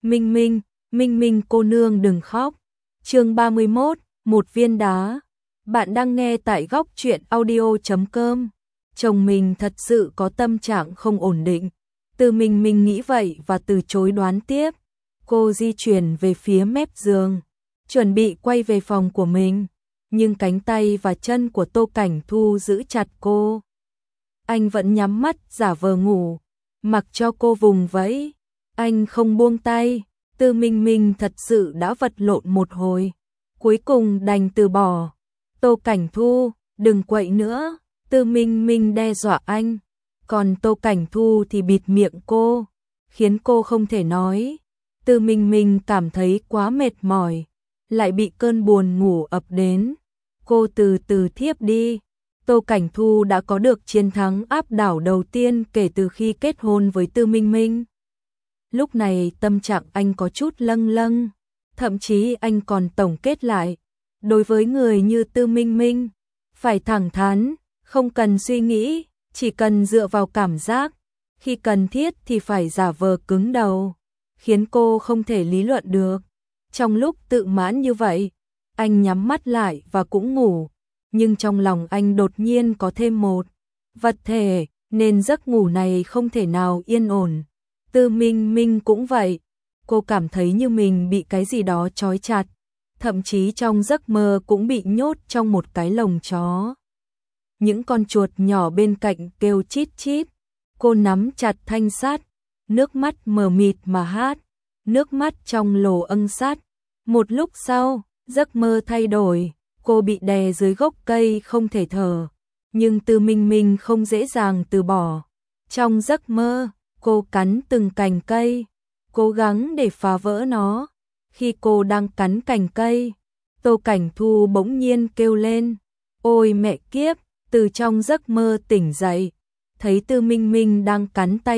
Minh Minh, Minh Minh cô nương đừng khóc. Chương 31, một viên đá. Bạn đang nghe tại góc truyện audio.com. Chồng mình thật sự có tâm trạng không ổn định. Từ Minh nghĩ vậy và từ chối đoán tiếp. Cô di chuyển về phía mép giường, chuẩn bị quay về phòng của mình, nhưng cánh tay và chân của Tô Cảnh Thu giữ chặt cô. Anh vẫn nhắm mắt giả vờ ngủ, mặc cho cô vùng vẫy. Anh không buông tay. Từ Minh thật sự đã vật lộn một hồi, cuối cùng đành từ bỏ. Tô Cảnh Thu, đừng quậy nữa. Từ Minh đe dọa anh, còn Tô Cảnh Thu thì bịt miệng cô, khiến cô không thể nói. Từ Minh cảm thấy quá mệt mỏi, lại bị cơn buồn ngủ ập đến. Cô từ từ thiếp đi. Tô Cảnh Thu đã có được chiến thắng áp đảo đầu tiên kể từ khi kết hôn với Từ Minh. Lúc này tâm trạng anh có chút lâng lâng, thậm chí anh còn tổng kết lại. Đối với người như Từ Minh, phải thẳng thắn, không cần suy nghĩ, chỉ cần dựa vào cảm giác. Khi cần thiết thì phải giả vờ cứng đầu, khiến cô không thể lý luận được. Trong lúc tự mãn như vậy, anh nhắm mắt lại và cũng ngủ. Nhưng trong lòng anh đột nhiên có thêm một vật thể, nên giấc ngủ này không thể nào yên ổn. Từ Minh cũng vậy, cô cảm thấy như mình bị cái gì đó trói chặt, thậm chí trong giấc mơ cũng bị nhốt trong một cái lồng chó. Những con chuột nhỏ bên cạnh kêu chít chít, cô nắm chặt thanh sắt, nước mắt mờ mịt mà hát, nước mắt trong lồ âng sắt. Một lúc sau, giấc mơ thay đổi, cô bị đè dưới gốc cây không thể thở, nhưng Từ Minh không dễ dàng từ bỏ. Trong giấc mơ, cô cắn từng cành cây, cố gắng để phá vỡ nó. Khi cô đang cắn cành cây, Tô Cảnh Thu bỗng nhiên kêu lên, ôi mẹ kiếp. Từ trong giấc mơ tỉnh dậy, thấy Từ Minh đang cắn tay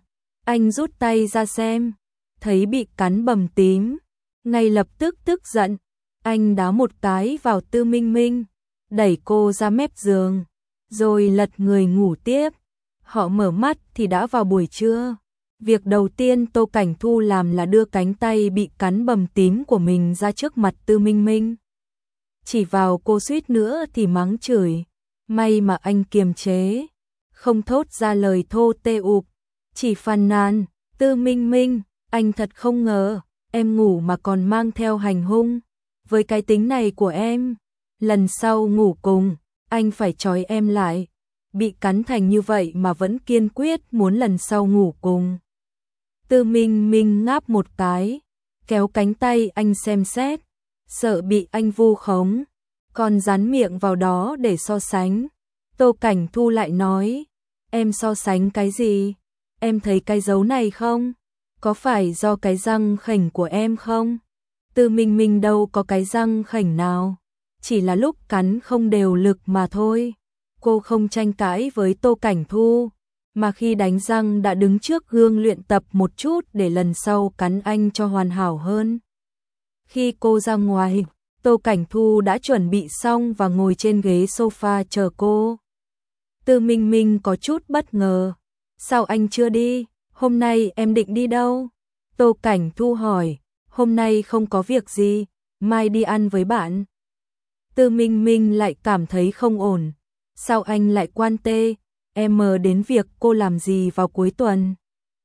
anh rút tay ra xem, thấy bị cắn bầm tím, ngay lập tức tức giận, anh đá một cái vào Từ Minh, đẩy cô ra mép giường, rồi lật người ngủ tiếp. Họ mở mắt thì đã vào buổi trưa. Việc đầu tiên Tô Cảnh Thu làm là đưa cánh tay bị cắn bầm tím của mình ra trước mặt Từ Minh. Chỉ vào cô suýt nữa thì mắng chửi. May mà anh kiềm chế, không thốt ra lời thô tê ụp, chỉ phàn nàn, Từ Minh, anh thật không ngờ, em ngủ mà còn mang theo hành hung. Với cái tính này của em, lần sau ngủ cùng, anh phải trói em lại. Bị cắn thành như vậy mà vẫn kiên quyết muốn lần sau ngủ cùng. Từ Minh ngáp một cái, kéo cánh tay anh xem xét, sợ bị anh vu khống, còn dán miệng vào đó để so sánh. Tô Cảnh Thu lại nói, em so sánh cái gì? Em thấy cái dấu này không? Có phải do cái răng khểnh của em không? Từ Minh đâu có cái răng khểnh nào, chỉ là lúc cắn không đều lực mà thôi. Cô không tranh cãi với Tô Cảnh Thu, mà khi đánh răng đã đứng trước gương luyện tập một chút để lần sau cắn anh cho hoàn hảo hơn. Khi cô ra ngoài, Tô Cảnh Thu đã chuẩn bị xong và ngồi trên ghế sofa chờ cô. Từ Minh có chút bất ngờ. Sao anh chưa đi? Hôm nay em định đi đâu? Tô Cảnh Thu hỏi. Hôm nay không có việc gì, mai đi ăn với bạn. Từ Minh lại cảm thấy không ổn. Sao anh lại quan tê em đến việc cô làm gì vào cuối tuần?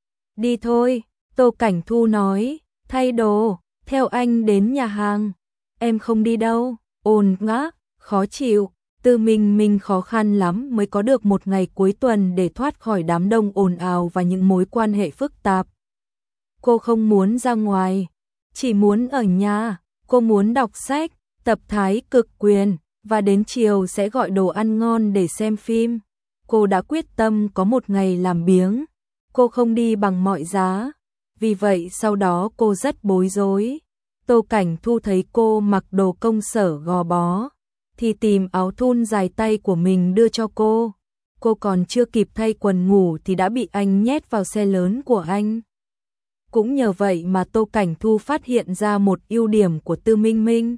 Đi thôi, Tô Cảnh Thu nói, thay đồ, theo anh đến nhà hàng. Em không đi đâu, ồn ngã, khó chịu. Từ Minh khó khăn lắm mới có được một ngày cuối tuần để thoát khỏi đám đông ồn ào và những mối quan hệ phức tạp. Cô không muốn ra ngoài, chỉ muốn ở nhà. Cô muốn đọc sách, tập thái cực quyền, và đến chiều sẽ gọi đồ ăn ngon để xem phim. Cô đã quyết tâm có một ngày làm biếng. Cô không đi bằng mọi giá. Vì vậy sau đó cô rất bối rối. Tô Cảnh Thu thấy cô mặc đồ công sở gò bó, thì tìm áo thun dài tay của mình đưa cho cô. Cô còn chưa kịp thay quần ngủ thì đã bị anh nhét vào xe lớn của anh. Cũng nhờ vậy mà Tô Cảnh Thu phát hiện ra một ưu điểm của Từ Minh.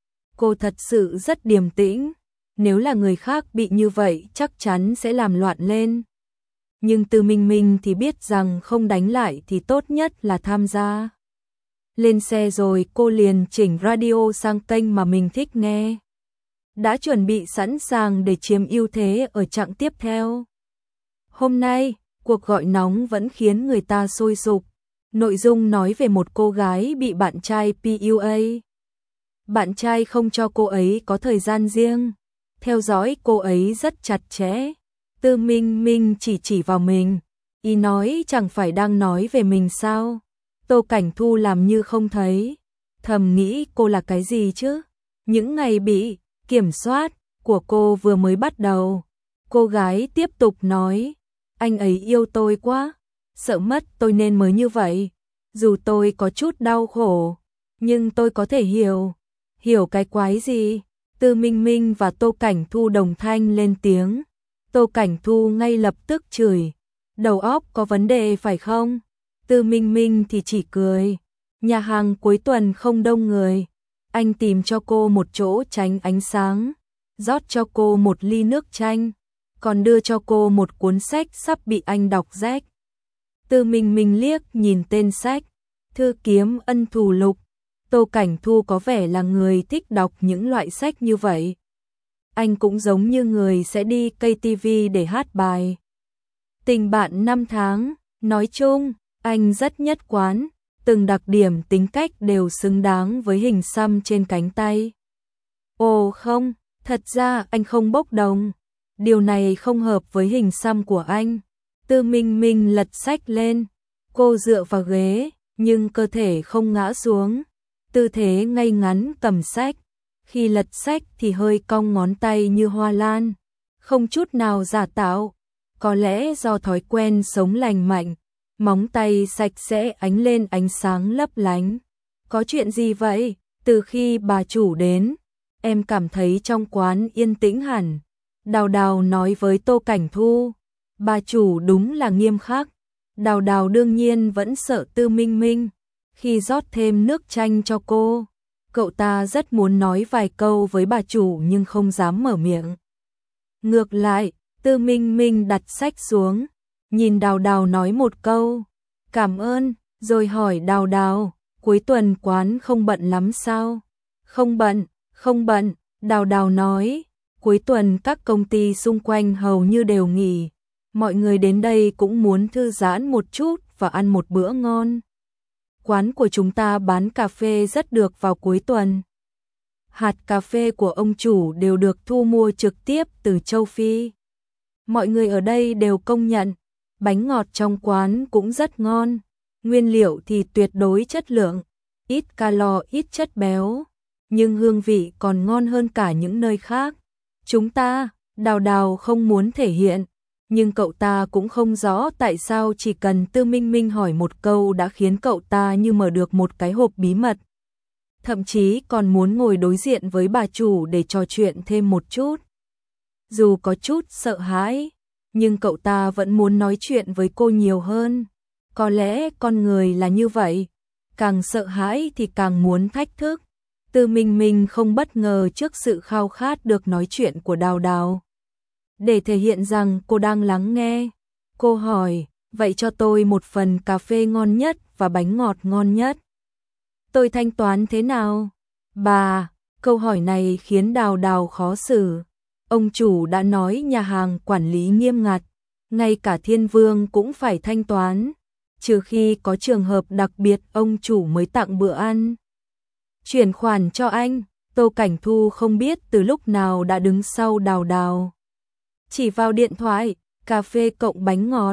Cô thật sự rất điềm tĩnh. Nếu là người khác bị như vậy chắc chắn sẽ làm loạn lên. Nhưng Từ Minh thì biết rằng không đánh lại thì tốt nhất là tham gia. Lên xe rồi cô liền chỉnh radio sang kênh mà mình thích nghe. Đã chuẩn bị sẵn sàng để chiếm ưu thế ở chặng tiếp theo. Hôm nay, cuộc gọi nóng vẫn khiến người ta sôi sục. Nội dung nói về một cô gái bị bạn trai PUA. Bạn trai không cho cô ấy có thời gian riêng, theo dõi cô ấy rất chặt chẽ. Tư Minh Minh chỉ vào mình, ý nói chẳng phải đang nói về mình sao? Tô Cảnh Thu làm như không thấy, thầm nghĩ cô là cái gì chứ? Những ngày bị kiểm soát của cô vừa mới bắt đầu. Cô gái tiếp tục nói, anh ấy yêu tôi quá, sợ mất tôi nên mới như vậy. Dù tôi có chút đau khổ, nhưng tôi có thể hiểu. Hiểu cái quái gì? Tư Minh Minh và Tô Cảnh Thu đồng thanh lên tiếng. Tô Cảnh Thu ngay lập tức chửi, đầu óc có vấn đề phải không? Tư Minh Minh thì chỉ cười. Nhà hàng cuối tuần không đông người, anh tìm cho cô một chỗ tránh ánh sáng, rót cho cô một ly nước chanh, còn đưa cho cô một cuốn sách sắp bị anh đọc rách. Tư Minh Minh liếc nhìn tên sách, Thư kiếm ân thù lục. Tô Cảnh Thu có vẻ là người thích đọc những loại sách như vậy. Anh cũng giống như người sẽ đi KTV để hát bài. Tình bạn 5 tháng, nói chung, anh rất nhất quán, từng đặc điểm tính cách đều xứng đáng với hình xăm trên cánh tay. Ồ không, thật ra anh không bốc đồng. Điều này không hợp với hình xăm của anh. Tư Minh Minh lật sách lên, cô dựa vào ghế, nhưng cơ thể không ngã xuống. Tư thế ngay ngắn cầm sách, khi lật sách thì hơi cong ngón tay như hoa lan, không chút nào giả tạo. Có lẽ do thói quen sống lành mạnh, móng tay sạch sẽ ánh lên ánh sáng lấp lánh. Có chuyện gì vậy? Từ khi bà chủ đến, em cảm thấy trong quán yên tĩnh hẳn. Đào Đào nói với Tô Cảnh Thu. Bà chủ đúng là nghiêm khắc. Đào Đào đương nhiên vẫn sợ Tư Minh Minh. Khi rót thêm nước chanh cho cô, cậu ta rất muốn nói vài câu với bà chủ nhưng không dám mở miệng. Ngược lại, Tư Minh Minh đặt sách xuống, nhìn Đào Đào nói một câu, cảm ơn, rồi hỏi Đào Đào, cuối tuần quán không bận lắm sao? Không bận, Đào Đào nói, cuối tuần các công ty xung quanh hầu như đều nghỉ, mọi người đến đây cũng muốn thư giãn một chút và ăn một bữa ngon. Quán của chúng ta bán cà phê rất được vào cuối tuần. Hạt cà phê của ông chủ đều được thu mua trực tiếp từ châu Phi. Mọi người ở đây đều công nhận, bánh ngọt trong quán cũng rất ngon, nguyên liệu thì tuyệt đối chất lượng, ít calo ít chất béo, nhưng hương vị còn ngon hơn cả những nơi khác. Chúng ta, Đào Đào không muốn thể hiện, nhưng cậu ta cũng không rõ tại sao chỉ cần Tư Minh Minh hỏi một câu đã khiến cậu ta như mở được một cái hộp bí mật. Thậm chí còn muốn ngồi đối diện với bà chủ để trò chuyện thêm một chút. Dù có chút sợ hãi, nhưng cậu ta vẫn muốn nói chuyện với cô nhiều hơn. Có lẽ con người là như vậy, càng sợ hãi thì càng muốn thách thức. Tư Minh Minh không bất ngờ trước sự khao khát được nói chuyện của Đào Đào. Để thể hiện rằng cô đang lắng nghe, cô hỏi, vậy cho tôi một phần cà phê ngon nhất và bánh ngọt ngon nhất. Tôi thanh toán thế nào? Bà, câu hỏi này khiến Đào Đào khó xử. Ông chủ đã nói nhà hàng quản lý nghiêm ngặt, ngay cả Thiên Vương cũng phải thanh toán, trừ khi có trường hợp đặc biệt ông chủ mới tặng bữa ăn. Chuyển khoản cho anh. Tô Cảnh Thu không biết từ lúc nào đã đứng sau Đào Đào. Chỉ vào điện thoại, cà phê cộng bánh ngọt,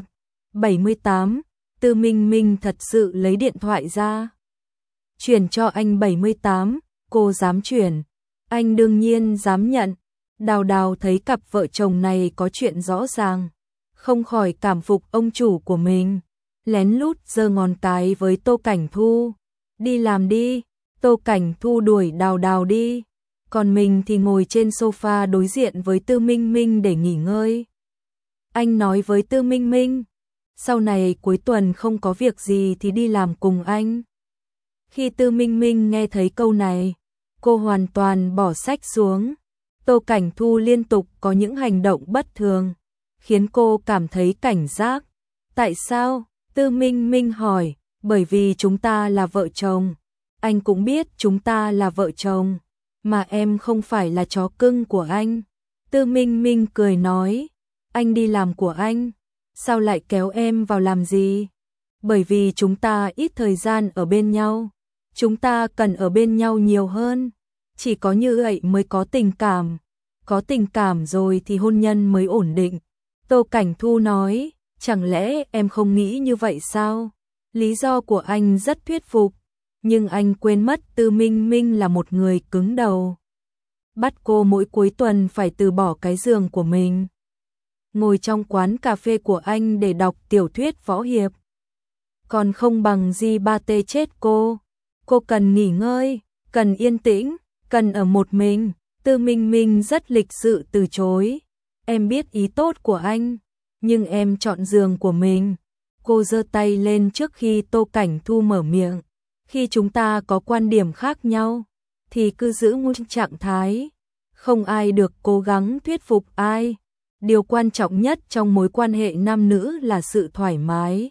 78, Tư Minh Minh thật sự lấy điện thoại ra. Chuyển cho anh 78, cô dám chuyển, anh đương nhiên dám nhận. Đào Đào thấy cặp vợ chồng này có chuyện rõ ràng, không khỏi cảm phục ông chủ của mình, lén lút giơ ngón cái với Tô Cảnh Thu. Đi làm đi. Tô Cảnh Thu đuổi Đào Đào đi, còn mình thì ngồi trên sofa đối diện với Tư Minh Minh để nghỉ ngơi. Anh nói với Tư Minh Minh, sau này cuối tuần không có việc gì thì đi làm cùng anh. Khi Tư Minh Minh nghe thấy câu này, cô hoàn toàn bỏ sách xuống. Tô Cảnh Thu liên tục có những hành động bất thường, khiến cô cảm thấy cảnh giác. Tại sao? Tư Minh Minh hỏi, bởi vì chúng ta là vợ chồng. Anh cũng biết chúng ta là vợ chồng, mà em không phải là chó cưng của anh. Tư Minh Minh cười nói, anh đi làm của anh, sao lại kéo em vào làm gì? Bởi vì chúng ta ít thời gian ở bên nhau, chúng ta cần ở bên nhau nhiều hơn, chỉ có như vậy mới có tình cảm rồi thì hôn nhân mới ổn định. Tô Cảnh Thu nói, chẳng lẽ em không nghĩ như vậy sao? Lý do của anh rất thuyết phục, nhưng anh quên mất Tư Minh Minh là một người cứng đầu. Bắt cô mỗi cuối tuần phải từ bỏ cái giường của mình, ngồi trong quán cà phê của anh để đọc tiểu thuyết võ hiệp. Còn không bằng gì ba tê chết cô. Cô cần nghỉ ngơi, cần yên tĩnh, cần ở một mình. Tư Minh Minh rất lịch sự từ chối. Em biết ý tốt của anh, nhưng em chọn giường của mình. Cô giơ tay lên trước khi Tô Cảnh Thu mở miệng. Khi chúng ta có quan điểm khác nhau, thì cứ giữ nguyên trạng thái. Không ai được cố gắng thuyết phục ai. Điều quan trọng nhất trong mối quan hệ nam nữ là sự thoải mái,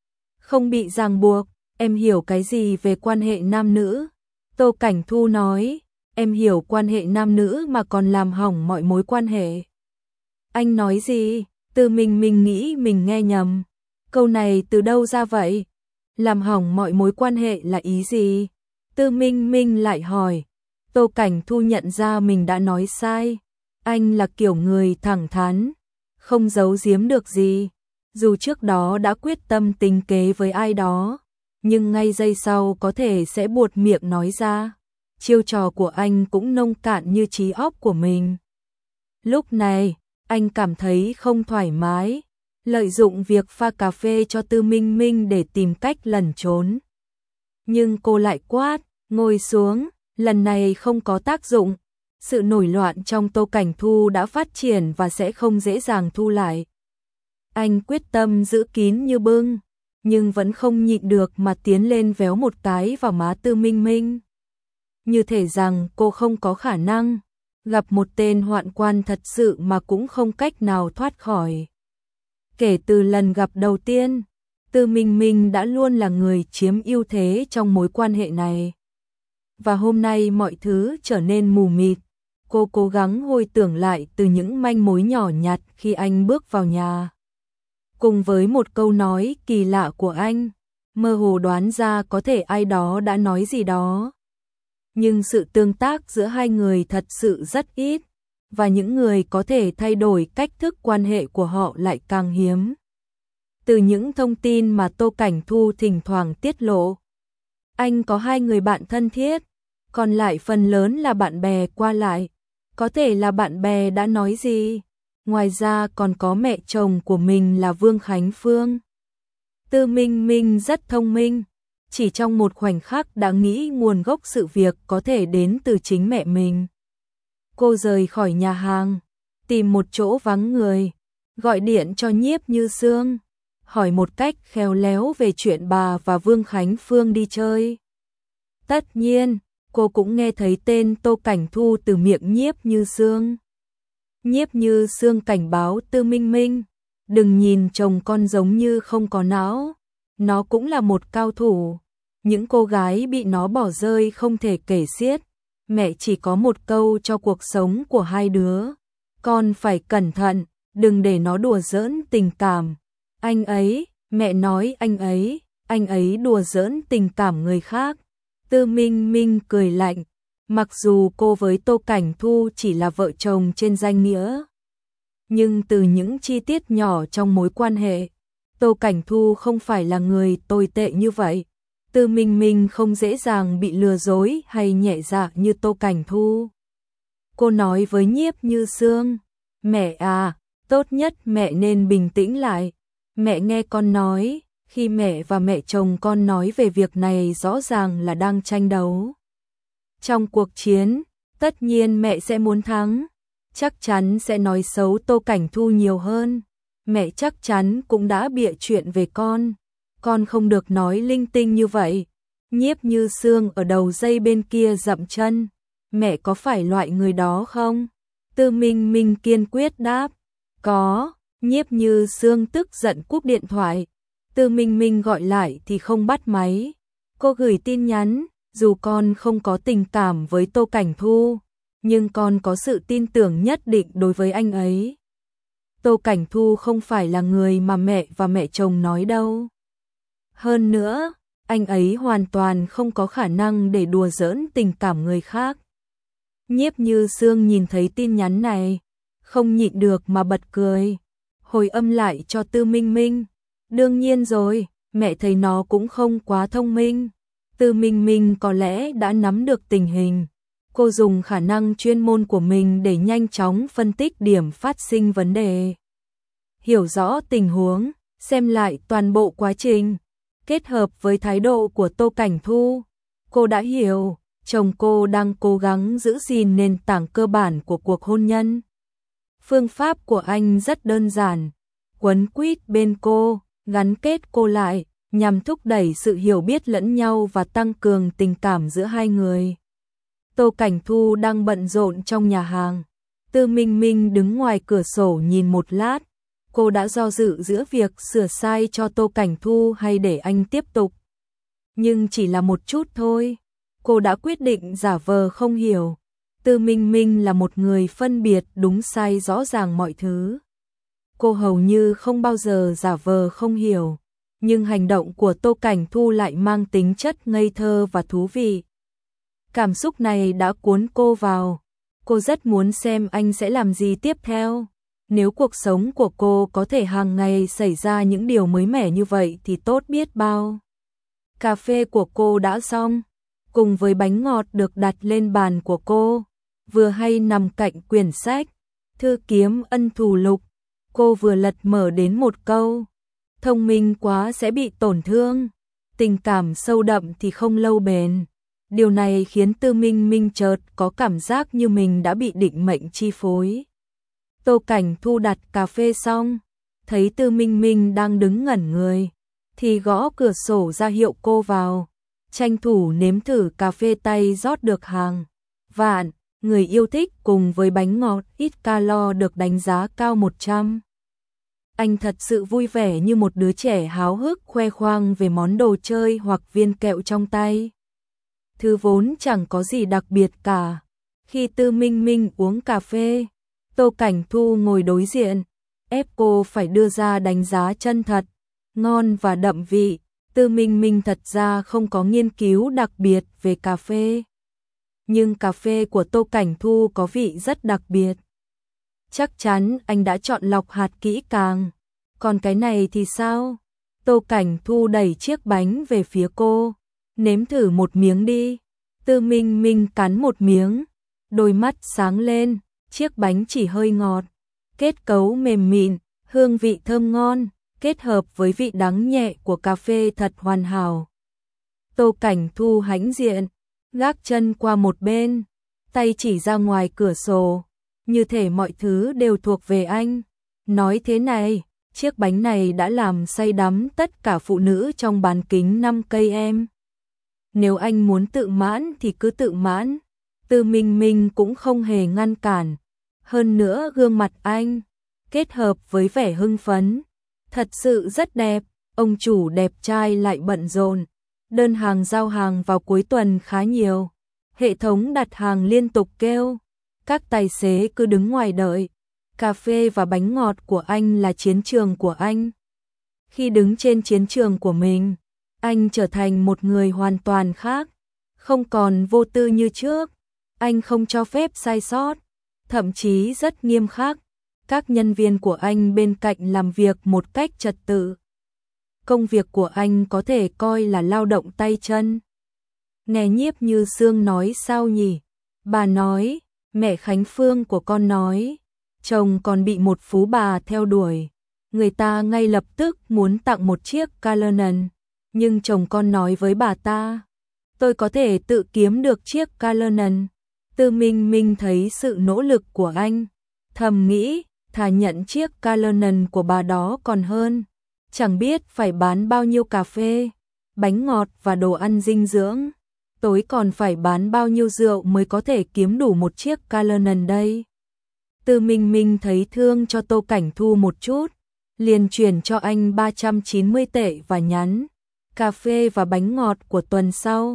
không bị ràng buộc. Em hiểu cái gì về quan hệ nam nữ? Tô Cảnh Thu nói, em hiểu quan hệ nam nữ mà còn làm hỏng mọi mối quan hệ. Anh nói gì? Tư Minh Minh nghĩ mình nghe nhầm. Câu này từ đâu ra vậy? Làm hỏng mọi mối quan hệ là ý gì? Tư Minh Minh lại hỏi. Tô Cảnh Thu nhận ra mình đã nói sai. Anh là kiểu người thẳng thắn, không giấu giếm được gì. Dù trước đó đã quyết tâm tính kế với ai đó, nhưng ngay giây sau có thể sẽ buột miệng nói ra. Chiêu trò của anh cũng nông cạn như trí óc của mình. Lúc này, anh cảm thấy không thoải mái, lợi dụng việc pha cà phê cho Tư Minh Minh để tìm cách lẩn trốn. Nhưng cô lại quát, ngồi xuống, lần này không có tác dụng. Sự nổi loạn trong Tô Cảnh Thu đã phát triển và sẽ không dễ dàng thu lại. Anh quyết tâm giữ kín như bưng, nhưng vẫn không nhịn được mà tiến lên véo một cái vào má Tư Minh Minh. Như thể rằng cô không có khả năng gặp một tên hoạn quan thật sự mà cũng không cách nào thoát khỏi. Kể từ lần gặp đầu tiên, Tư Minh Minh đã luôn là người chiếm ưu thế trong mối quan hệ này. Và hôm nay mọi thứ trở nên mù mịt. Cô cố gắng hồi tưởng lại từ những manh mối nhỏ nhặt khi anh bước vào nhà. Cùng với một câu nói kỳ lạ của anh, mơ hồ đoán ra có thể ai đó đã nói gì đó. Nhưng sự tương tác giữa hai người thật sự rất ít, và những người có thể thay đổi cách thức quan hệ của họ lại càng hiếm. Từ những thông tin mà Tô Cảnh Thu thỉnh thoảng tiết lộ, anh có 2 người bạn thân thiết, còn lại phần lớn là bạn bè qua lại. Có thể là bạn bè đã nói gì. Ngoài ra còn có mẹ chồng của mình là Vương Khánh Phương. Tư Minh Minh rất thông minh, chỉ trong một khoảnh khắc đã nghĩ nguồn gốc sự việc có thể đến từ chính mẹ mình. Cô rời khỏi nhà hàng, tìm một chỗ vắng người, gọi điện cho Nhiếp Như Sương, hỏi một cách khéo léo về chuyện bà và Vương Khánh Phương đi chơi. Tất nhiên, cô cũng nghe thấy tên Tô Cảnh Thu từ miệng Nhiếp Như Sương. Nhiếp Như Sương cảnh báo Tư Minh Minh, đừng nhìn chồng con giống như không có não, nó cũng là một cao thủ. Những cô gái bị nó bỏ rơi không thể kể xiết. Mẹ chỉ có một câu cho cuộc sống của hai đứa, con phải cẩn thận, đừng để nó đùa giỡn tình cảm. Anh ấy, mẹ nói anh ấy đùa giỡn tình cảm người khác. Tư Minh Minh cười lạnh, mặc dù cô với Tô Cảnh Thu chỉ là vợ chồng trên danh nghĩa, nhưng từ những chi tiết nhỏ trong mối quan hệ, Tô Cảnh Thu không phải là người tồi tệ như vậy. Tư Minh Minh không dễ dàng bị lừa dối hay nhẹ dạ như Tô Cảnh Thu. Cô nói với Nhiếp Như Sương, mẹ à, tốt nhất mẹ nên bình tĩnh lại. Mẹ nghe con nói, khi mẹ và mẹ chồng con nói về việc này rõ ràng là đang tranh đấu. Trong cuộc chiến, tất nhiên mẹ sẽ muốn thắng, chắc chắn sẽ nói xấu Tô Cảnh Thu nhiều hơn. Mẹ chắc chắn cũng đã bịa chuyện về con không được nói linh tinh như vậy. Nhiếp Như Sương ở đầu dây bên kia dậm chân, mẹ có phải loại người đó không? Tư Minh Minh kiên quyết đáp, có. Nhiếp Như Sương tức giận cúp điện thoại. Tư Minh Minh gọi lại thì không bắt máy. Cô gửi tin nhắn, dù con không có tình cảm với Tô Cảnh Thu, nhưng con có sự tin tưởng nhất định đối với anh ấy. Tô Cảnh Thu không phải là người mà mẹ và mẹ chồng nói đâu. Hơn nữa, anh ấy hoàn toàn không có khả năng để đùa giỡn tình cảm người khác. Nhiếp Như Sương nhìn thấy tin nhắn này, không nhịn được mà bật cười, hồi âm lại cho Tư Minh Minh. Đương nhiên rồi, mẹ thấy nó cũng không quá thông minh. Tư Minh Minh có lẽ đã nắm được tình hình. Cô dùng khả năng chuyên môn của mình để nhanh chóng phân tích điểm phát sinh vấn đề. Hiểu rõ tình huống, xem lại toàn bộ quá trình, kết hợp với thái độ của Tô Cảnh Thu, cô đã hiểu, chồng cô đang cố gắng giữ gìn nền tảng cơ bản của cuộc hôn nhân. Phương pháp của anh rất đơn giản, quấn quýt bên cô, gắn kết cô lại, nhằm thúc đẩy sự hiểu biết lẫn nhau và tăng cường tình cảm giữa hai người. Tô Cảnh Thu đang bận rộn trong nhà hàng. Tư Minh Minh đứng ngoài cửa sổ nhìn một lát. Cô đã do dự giữa việc sửa sai cho Tô Cảnh Thu hay để anh tiếp tục. Nhưng chỉ là một chút thôi. Cô đã quyết định giả vờ không hiểu. Tư Minh Minh là một người phân biệt đúng sai rõ ràng mọi thứ. Cô hầu như không bao giờ giả vờ không hiểu. Nhưng hành động của Tô Cảnh Thu lại mang tính chất ngây thơ và thú vị. Cảm xúc này đã cuốn cô vào. Cô rất muốn xem anh sẽ làm gì tiếp theo. Nếu cuộc sống của cô có thể hàng ngày xảy ra những điều mới mẻ như vậy thì tốt biết bao. Cà phê của cô đã xong, cùng với bánh ngọt được đặt lên bàn của cô, vừa hay nằm cạnh quyển sách, Thư kiếm ân thù lục. Cô vừa lật mở đến một câu, thông minh quá sẽ bị tổn thương, tình cảm sâu đậm thì không lâu bền. Điều này khiến Tư Minh Minh chợt có cảm giác như mình đã bị định mệnh chi phối. Tô Cảnh Thu đặt cà phê xong, thấy Tư Minh Minh đang đứng ngẩn người, thì gõ cửa sổ ra hiệu cô vào, tranh thủ nếm thử cà phê tay rót được hàng vạn, người yêu thích cùng với bánh ngọt ít calo được đánh giá cao 100. Anh thật sự vui vẻ như một đứa trẻ háo hức khoe khoang về món đồ chơi hoặc viên kẹo trong tay. Thứ vốn chẳng có gì đặc biệt cả. Khi Tư Minh Minh uống cà phê, Tô Cảnh Thu ngồi đối diện, ép cô phải đưa ra đánh giá chân thật, ngon và đậm vị. Tư Minh Minh thật ra không có nghiên cứu đặc biệt về cà phê. Nhưng cà phê của Tô Cảnh Thu có vị rất đặc biệt. Chắc chắn anh đã chọn lọc hạt kỹ càng. Còn cái này thì sao? Tô Cảnh Thu đẩy chiếc bánh về phía cô. Nếm thử một miếng đi. Tư Minh Minh cắn một miếng, đôi mắt sáng lên, chiếc bánh chỉ hơi ngọt, kết cấu mềm mịn, hương vị thơm ngon, kết hợp với vị đắng nhẹ của cà phê thật hoàn hảo. Tô Cảnh Thu hãnh diện, gác chân qua một bên, tay chỉ ra ngoài cửa sổ, như thể mọi thứ đều thuộc về anh. Nói thế này, chiếc bánh này đã làm say đắm tất cả phụ nữ trong bán kính 5 cây em. Nếu anh muốn tự mãn thì cứ tự mãn. Tư Minh Minh cũng không hề ngăn cản. Hơn nữa gương mặt anh, kết hợp với vẻ hưng phấn, thật sự rất đẹp. Ông chủ đẹp trai lại bận rộn. Đơn hàng giao hàng vào cuối tuần khá nhiều. Hệ thống đặt hàng liên tục kêu. Các tài xế cứ đứng ngoài đợi. Cà phê và bánh ngọt của anh là chiến trường của anh. Khi đứng trên chiến trường của mình, anh trở thành một người hoàn toàn khác, không còn vô tư như trước. Anh không cho phép sai sót, thậm chí rất nghiêm khắc. Các nhân viên của anh bên cạnh làm việc một cách trật tự. Công việc của anh có thể coi là lao động tay chân. Nghe Nhiếp Như Sương nói sao nhỉ? Bà nói, mẹ Khánh Phương của con nói, chồng còn bị một phú bà theo đuổi. Người ta ngay lập tức muốn tặng một chiếc Canon. Nhưng chồng con nói với bà ta, tôi có thể tự kiếm được chiếc Canon. Tư Minh Minh thấy sự nỗ lực của anh, thầm nghĩ, thà nhận chiếc Canon của bà đó còn hơn. Chẳng biết phải bán bao nhiêu cà phê, bánh ngọt và đồ ăn dinh dưỡng. Tối còn phải bán bao nhiêu rượu mới có thể kiếm đủ một chiếc Canon đây. Tư Minh Minh thấy thương cho Tô Cảnh Thu một chút, liền chuyển cho anh 390 tệ và nhắn, cà phê và bánh ngọt của tuần sau,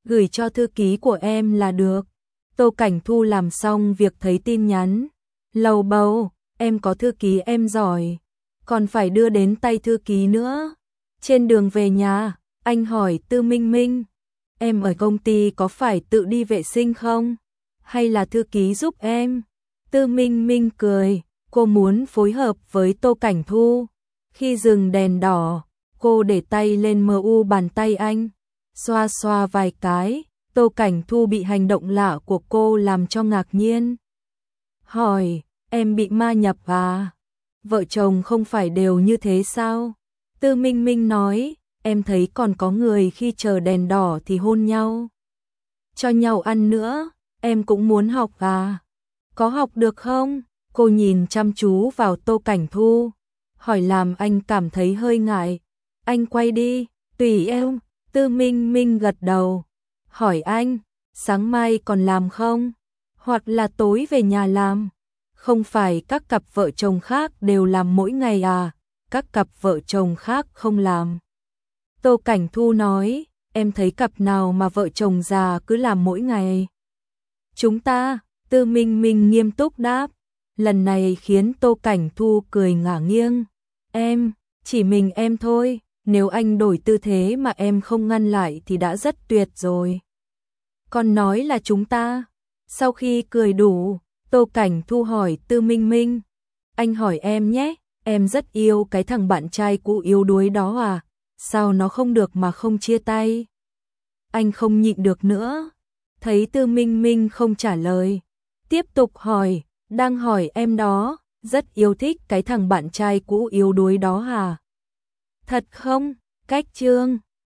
gửi cho thư ký của em là được. Tô Cảnh Thu làm xong việc thấy tin nhắn. Lầu bầu, em có thư ký em giỏi, còn phải đưa đến tay thư ký nữa. Trên đường về nhà, anh hỏi Tư Minh Minh, em ở công ty có phải tự đi vệ sinh không? Hay là thư ký giúp em? Tư Minh Minh cười, cô muốn phối hợp với Tô Cảnh Thu. Khi dừng đèn đỏ, cô để tay lên mu bàn tay anh, xoa xoa vài cái. Tô Cảnh Thu bị hành động lạ của cô làm cho ngạc nhiên. Hỏi, em bị ma nhập à? Vợ chồng không phải đều như thế sao? Tư Minh Minh nói, em thấy còn có người khi chờ đèn đỏ thì hôn nhau, cho nhau ăn nữa, em cũng muốn học à? Có học được không? Cô nhìn chăm chú vào Tô Cảnh Thu, hỏi làm anh cảm thấy hơi ngại. Anh quay đi, tùy em. Tư Minh Minh gật đầu, hỏi anh, sáng mai còn làm không? Hoặc là tối về nhà làm? Không phải các cặp vợ chồng khác đều làm mỗi ngày à? Các cặp vợ chồng khác không làm. Tô Cảnh Thu nói, em thấy cặp nào mà vợ chồng già cứ làm mỗi ngày? Chúng ta. Tư Minh Minh nghiêm túc đáp. Lần này khiến Tô Cảnh Thu cười ngả nghiêng. Em, chỉ mình em thôi, nếu anh đổi tư thế mà em không ngăn lại thì đã rất tuyệt rồi. Còn nói là chúng ta. Sau khi cười đủ, Tô Cảnh Thu hỏi Tư Minh Minh, anh hỏi em nhé, em rất yêu cái thằng bạn trai cũ yếu đuối đó à? Sao nó không được mà không chia tay? Anh không nhịn được nữa. Thấy Tư Minh Minh không trả lời, tiếp tục hỏi, đang hỏi em đó, rất yêu thích cái thằng bạn trai cũ yếu đuối đó à? Thật không? Cách chương